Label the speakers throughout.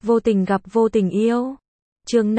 Speaker 1: Vô tình gặp vô tình yêu. Chương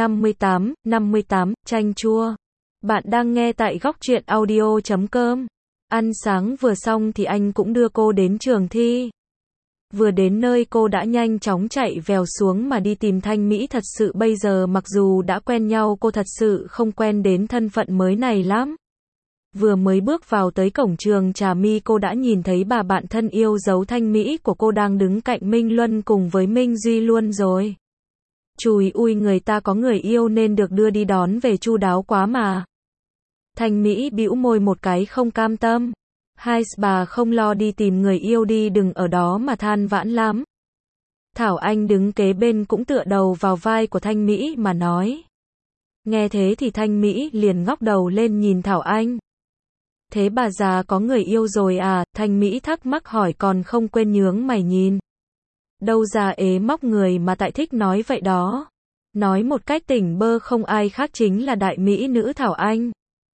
Speaker 1: 58, chanh chua. Bạn đang nghe tại góc truyện audio.com. Ăn sáng vừa xong thì anh cũng đưa cô đến trường thi. Vừa đến nơi cô đã nhanh chóng chạy vèo xuống mà đi tìm Thanh Mỹ. Thật sự bây giờ mặc dù đã quen nhau, cô thật sự không quen đến thân phận mới này lắm. Vừa mới bước vào tới cổng trường Trà My, cô đã nhìn thấy bà bạn thân yêu dấu Thanh Mỹ của cô đang đứng cạnh Minh Luân cùng với Minh Duy luôn rồi. Chùi ui, người ta có người yêu nên được đưa đi đón về chu đáo quá mà. Thanh Mỹ bĩu môi một cái không cam tâm. Hai bà không lo đi tìm người yêu đi, đừng ở đó mà than vãn lắm. Thảo Anh đứng kế bên cũng tựa đầu vào vai của Thanh Mỹ mà nói. Nghe thế thì Thanh Mỹ liền ngóc đầu lên nhìn Thảo Anh. Thế bà già có người yêu rồi à? Thanh Mỹ thắc mắc hỏi, còn không quên nhướng mày nhìn. Đâu già ế móc người mà tại thích nói vậy đó. Nói một cách tỉnh bơ, không ai khác chính là đại mỹ nữ Thảo Anh.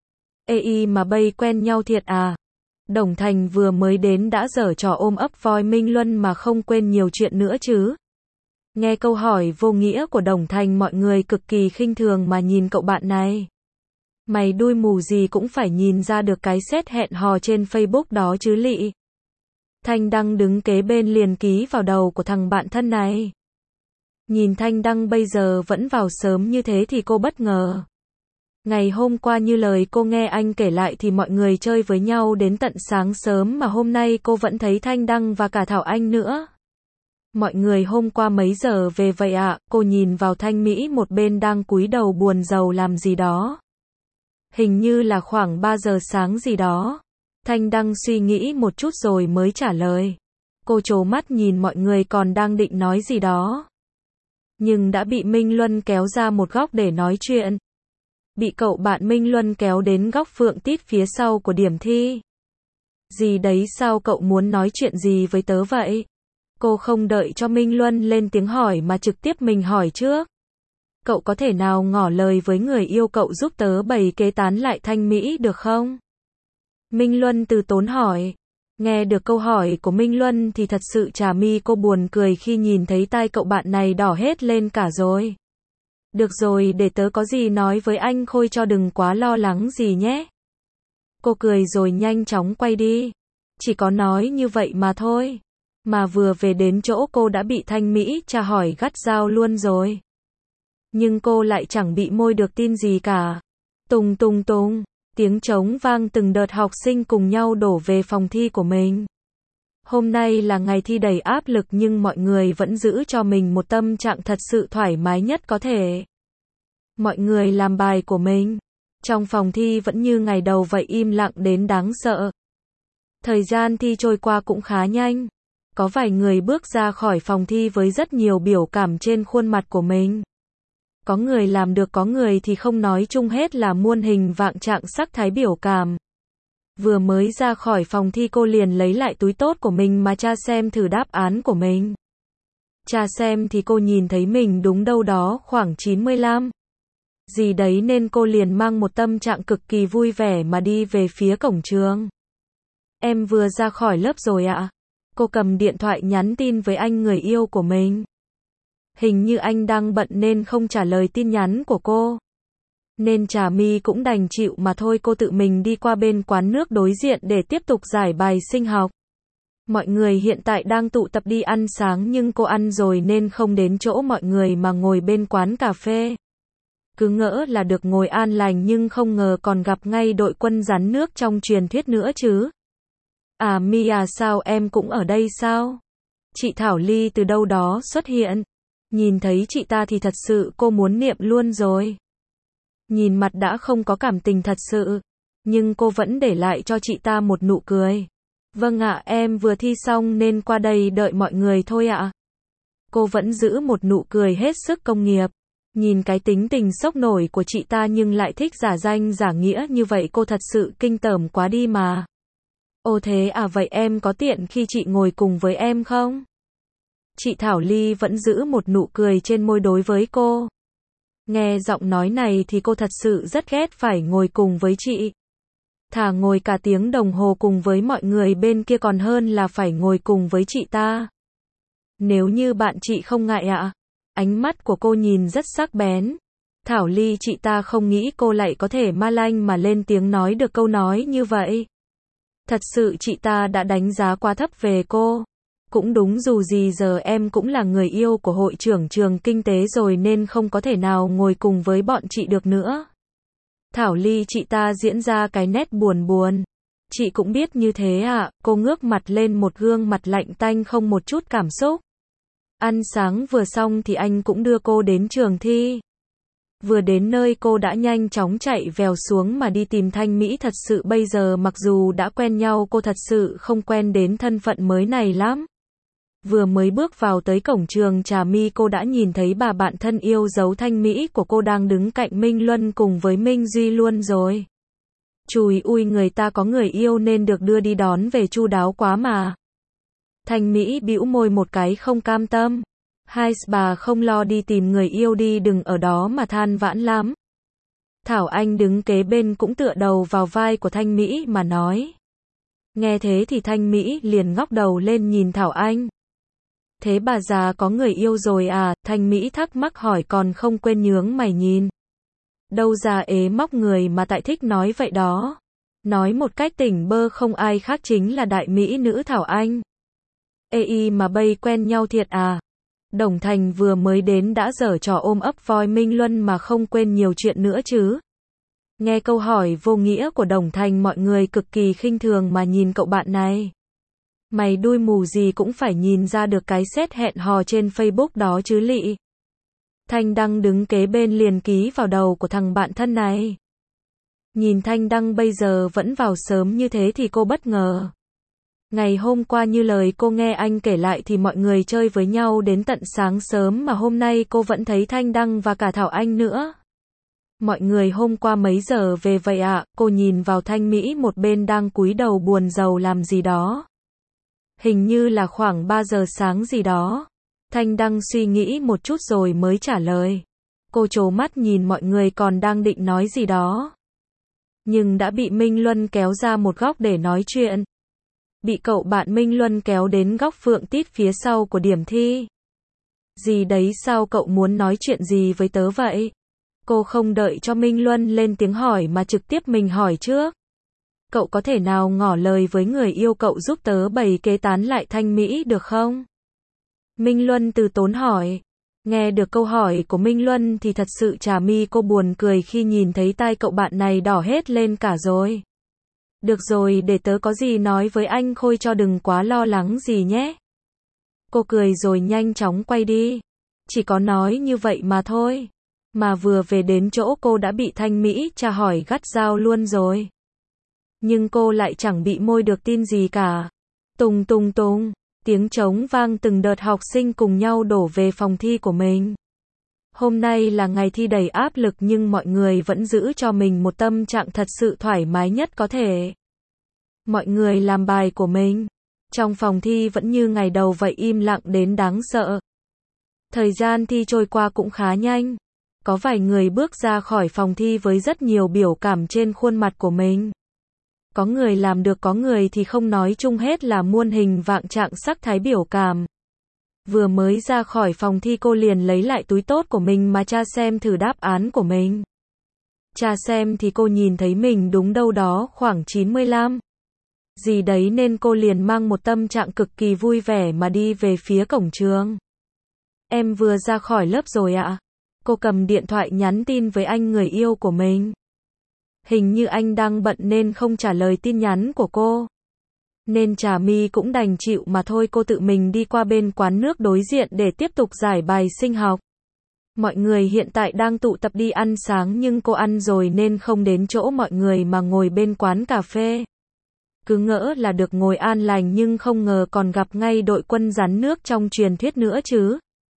Speaker 1: Ê mà bây quen nhau thiệt à? Đồng Thành vừa mới đến đã giở trò ôm ấp voi Minh Luân mà không quên nhiều chuyện nữa chứ. Nghe câu hỏi vô nghĩa của Đồng Thành, mọi người cực kỳ khinh thường mà nhìn cậu bạn này. Mày đuôi mù gì cũng phải nhìn ra được cái set hẹn hò trên Facebook đó chứ lị. Thanh Đăng đứng kế bên liền ký vào đầu của thằng bạn thân này. Nhìn Thanh Đăng bây giờ vẫn vào sớm như thế thì cô bất ngờ. Ngày hôm qua như lời cô nghe anh kể lại thì mọi người chơi với nhau đến tận sáng sớm, mà hôm nay cô vẫn thấy Thanh Đăng và cả Thảo Anh nữa. Mọi người hôm qua mấy giờ về vậy ạ? Cô nhìn vào Thanh Mỹ một bên đang cúi đầu buồn rầu làm gì đó. Hình như là khoảng 3 giờ sáng gì đó. Thanh Đăng suy nghĩ một chút rồi mới trả lời. Cô trố mắt nhìn mọi người còn đang định nói gì đó, nhưng đã bị Minh Luân kéo ra một góc để nói chuyện. Bị cậu bạn Minh Luân kéo đến góc Phượng Tít phía sau của điểm thi. Gì đấy, sao cậu muốn nói chuyện gì với tớ vậy? Cô không đợi cho Minh Luân lên tiếng hỏi mà trực tiếp mình hỏi trước. Cậu có thể nào ngỏ lời với người yêu cậu giúp tớ bày kế tán lại Thanh Mỹ được không? Minh Luân từ tốn hỏi. Nghe được câu hỏi của Minh Luân thì thật sự Trà My cô buồn cười khi nhìn thấy tai cậu bạn này đỏ hết lên cả rồi. Được rồi, để tớ có gì nói với anh Khôi cho, đừng quá lo lắng gì nhé. Cô cười rồi nhanh chóng quay đi. Chỉ có nói như vậy mà thôi. Mà vừa về đến chỗ cô đã bị Thanh Mỹ tra hỏi gắt gao luôn rồi. Nhưng cô lại chẳng bị môi được tin gì cả. Tùng tùng tùng, tiếng trống vang, từng đợt học sinh cùng nhau đổ về phòng thi của mình. Hôm nay là ngày thi đầy áp lực nhưng mọi người vẫn giữ cho mình một tâm trạng thật sự thoải mái nhất có thể. Mọi người làm bài của mình. Trong phòng thi vẫn như ngày đầu vậy, im lặng đến đáng sợ. Thời gian thi trôi qua cũng khá nhanh. Có vài người bước ra khỏi phòng thi với rất nhiều biểu cảm trên khuôn mặt của mình. Có người làm được, có người thì không, nói chung hết là muôn hình vạn trạng sắc thái biểu cảm. Vừa mới ra khỏi phòng thi cô liền lấy lại túi tốt của mình mà tra xem thử đáp án của mình. Tra xem thì cô nhìn thấy mình đúng đâu đó khoảng 95. Gì đấy nên cô liền mang một tâm trạng cực kỳ vui vẻ mà đi về phía cổng trường. Em vừa ra khỏi lớp rồi ạ. Cô cầm điện thoại nhắn tin với anh người yêu của mình. Hình như anh đang bận nên không trả lời tin nhắn của cô. Nên Trà My cũng đành chịu mà thôi, cô tự mình đi qua bên quán nước đối diện để tiếp tục giải bài sinh học. Mọi người hiện tại đang tụ tập đi ăn sáng nhưng cô ăn rồi nên không đến chỗ mọi người mà ngồi bên quán cà phê. Cứ ngỡ là được ngồi an lành nhưng không ngờ còn gặp ngay đội quân rắn nước trong truyền thuyết nữa chứ. À My à, sao em cũng ở đây sao? Chị Thảo Ly từ đâu đó xuất hiện. Nhìn thấy chị ta thì thật sự cô muốn niệm luôn rồi. Nhìn mặt đã không có cảm tình thật sự, nhưng cô vẫn để lại cho chị ta một nụ cười. Vâng ạ, em vừa thi xong nên qua đây đợi mọi người thôi ạ. Cô vẫn giữ một nụ cười hết sức công nghiệp. Nhìn cái tính tình sốc nổi của chị ta nhưng lại thích giả danh giả nghĩa như vậy, cô thật sự kinh tởm quá đi mà. Ồ thế à, vậy em có tiện khi chị ngồi cùng với em không? Chị Thảo Ly vẫn giữ một nụ cười trên môi đối với cô. Nghe giọng nói này thì cô thật sự rất ghét phải ngồi cùng với chị. Thà ngồi cả tiếng đồng hồ cùng với mọi người bên kia còn hơn là phải ngồi cùng với chị ta. Nếu như bạn chị không ngại ạ. Ánh mắt của cô nhìn rất sắc bén. Thảo Ly, chị ta không nghĩ cô lại có thể ma lanh mà lên tiếng nói được câu nói như vậy. Thật sự chị ta đã đánh giá quá thấp về cô. Cũng đúng, dù gì giờ em cũng là người yêu của hội trưởng trường kinh tế rồi nên không có thể nào ngồi cùng với bọn chị được nữa. Thảo Ly, chị ta diễn ra cái nét buồn buồn. Chị cũng biết như thế ạ, cô ngước mặt lên một gương mặt lạnh tanh không một chút cảm xúc. Ăn sáng vừa xong thì anh cũng đưa cô đến trường thi. Vừa đến nơi cô đã nhanh chóng chạy vèo xuống mà đi tìm Thanh Mỹ. Thật sự bây giờ mặc dù đã quen nhau, cô thật sự không quen đến thân phận mới này lắm. Vừa mới bước vào tới cổng trường Trà My, cô đã nhìn thấy bà bạn thân yêu dấu Thanh Mỹ của cô đang đứng cạnh Minh Luân cùng với Minh Duy luôn rồi. Chùi ui, người ta có người yêu nên được đưa đi đón về chu đáo quá mà. Thanh Mỹ bĩu môi một cái không cam tâm. Hai bà không lo đi tìm người yêu đi, đừng ở đó mà than vãn lắm. Thảo Anh đứng kế bên cũng tựa đầu vào vai của Thanh Mỹ mà nói. Nghe thế thì Thanh Mỹ liền ngóc đầu lên nhìn Thảo Anh. Thế bà già có người yêu rồi à? Thanh Mỹ thắc mắc hỏi còn không quên nhướng mày nhìn. Đâu ra ế móc người mà tại thích nói vậy đó. Nói một cách tỉnh bơ không ai khác chính là đại mỹ nữ Thảo Anh. Ê mà bây quen nhau thiệt à? Đồng Thành vừa mới đến đã giở trò ôm ấp voi Minh Luân mà không quên nhiều chuyện nữa chứ. Nghe câu hỏi vô nghĩa của Đồng Thành, mọi người cực kỳ khinh thường mà nhìn cậu bạn này. Mày đuôi mù gì cũng phải nhìn ra được cái set hẹn hò trên Facebook đó chứ lị. Thanh Đăng đứng kế bên liền ký vào đầu của thằng bạn thân này. Nhìn Thanh Đăng bây giờ vẫn vào sớm như thế thì cô bất ngờ. Ngày hôm qua như lời cô nghe anh kể lại thì mọi người chơi với nhau đến tận sáng sớm mà hôm nay cô vẫn thấy Thanh Đăng và cả Thảo Anh nữa. Mọi người hôm qua mấy giờ về vậy ạ? Cô nhìn vào Thanh Mỹ một bên đang cúi đầu buồn rầu làm gì đó. Hình như là khoảng 3 giờ sáng gì đó. Thanh Đăng suy nghĩ một chút rồi mới trả lời. Cô trố mắt nhìn mọi người còn đang định nói gì đó. Nhưng đã bị Minh Luân kéo ra một góc để nói chuyện. Bị cậu bạn Minh Luân kéo đến góc Phượng Tít phía sau của điểm thi. Gì đấy, sao cậu muốn nói chuyện gì với tớ vậy? Cô không đợi cho Minh Luân lên tiếng hỏi mà trực tiếp mình hỏi trước. Cậu có thể nào ngỏ lời với người yêu cậu giúp tớ bày kế tán lại Thanh Mỹ được không? Minh Luân từ tốn hỏi. Nghe được câu hỏi của Minh Luân thì thật sự Trà My cô buồn cười khi nhìn thấy tai cậu bạn này đỏ hết lên cả rồi. Được rồi, để tớ có gì nói với anh Khôi cho, đừng quá lo lắng gì nhé. Cô cười rồi nhanh chóng quay đi. Chỉ có nói như vậy mà thôi. Mà vừa về đến chỗ cô đã bị Thanh Mỹ tra hỏi gắt gao luôn rồi. Nhưng cô lại chẳng bị môi được tin gì cả. Tùng tùng tùng, tiếng trống vang, từng đợt học sinh cùng nhau đổ về phòng thi của mình. Hôm nay là ngày thi đầy áp lực nhưng mọi người vẫn giữ cho mình một tâm trạng thật sự thoải mái nhất có thể. Mọi người làm bài của mình. Trong phòng thi vẫn như ngày đầu vậy, im lặng đến đáng sợ. Thời gian thi trôi qua cũng khá nhanh. Có vài người bước ra khỏi phòng thi với rất nhiều biểu cảm trên khuôn mặt của mình. Có người làm được, có người thì không, nói chung hết là muôn hình vạn trạng sắc thái biểu cảm. Vừa mới ra khỏi phòng thi cô liền lấy lại túi tốt của mình mà tra xem thử đáp án của mình. Tra xem thì cô nhìn thấy mình đúng đâu đó khoảng 95. Gì đấy nên cô liền mang một tâm trạng cực kỳ vui vẻ mà đi về phía cổng trường. Em vừa ra khỏi lớp rồi ạ. Cô cầm điện thoại nhắn tin với anh người yêu của mình. Hình như anh đang bận nên không trả lời tin nhắn của cô. Nên Trà My cũng đành chịu mà thôi, cô tự mình đi qua bên quán nước đối diện để tiếp tục giải bài sinh học. Mọi người hiện tại đang tụ tập đi ăn sáng nhưng cô ăn rồi nên không đến chỗ mọi người mà ngồi bên quán cà phê. Cứ ngỡ là được ngồi an lành nhưng không ngờ còn gặp ngay đội quân rắn nước trong truyền thuyết nữa chứ.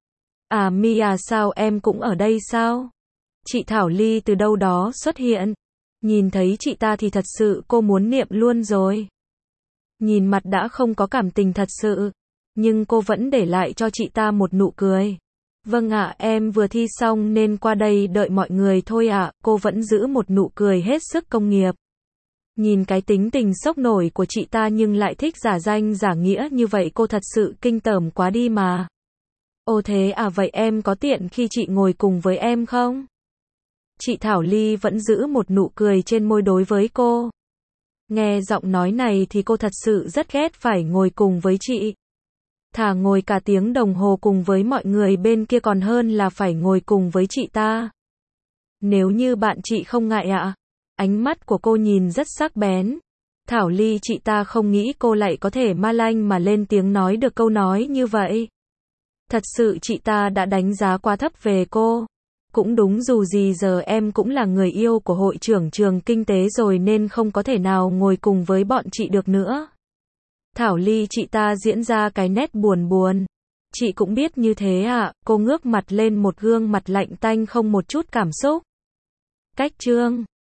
Speaker 1: À My à, sao em cũng ở đây sao? Chị Thảo Ly từ đâu đó xuất hiện. Nhìn thấy chị ta thì thật sự cô muốn niệm luôn rồi. Nhìn mặt đã không có cảm tình thật sự, nhưng cô vẫn để lại cho chị ta một nụ cười. Vâng ạ, em vừa thi xong nên qua đây đợi mọi người thôi ạ. Cô vẫn giữ một nụ cười hết sức công nghiệp. Nhìn cái tính tình sốc nổi của chị ta nhưng lại thích giả danh giả nghĩa như vậy, cô thật sự kinh tởm quá đi mà. Ồ thế à, vậy em có tiện khi chị ngồi cùng với em không? Chị Thảo Ly vẫn giữ một nụ cười trên môi đối với cô. Nghe giọng nói này thì cô thật sự rất ghét phải ngồi cùng với chị. Thà ngồi cả tiếng đồng hồ cùng với mọi người bên kia còn hơn là phải ngồi cùng với chị ta. Nếu như bạn chị không ngại ạ. Ánh mắt của cô nhìn rất sắc bén. Thảo Ly, chị ta không nghĩ cô lại có thể ma lanh mà lên tiếng nói được câu nói như vậy. Thật sự chị ta đã đánh giá quá thấp về cô. Cũng đúng, dù gì giờ em cũng là người yêu của hội trưởng trường kinh tế rồi nên không có thể nào ngồi cùng với bọn chị được nữa. Thảo Ly, chị ta diễn ra cái nét buồn buồn. Chị cũng biết như thế ạ. Cô ngước mặt lên một gương mặt lạnh tanh không một chút cảm xúc. Cách chương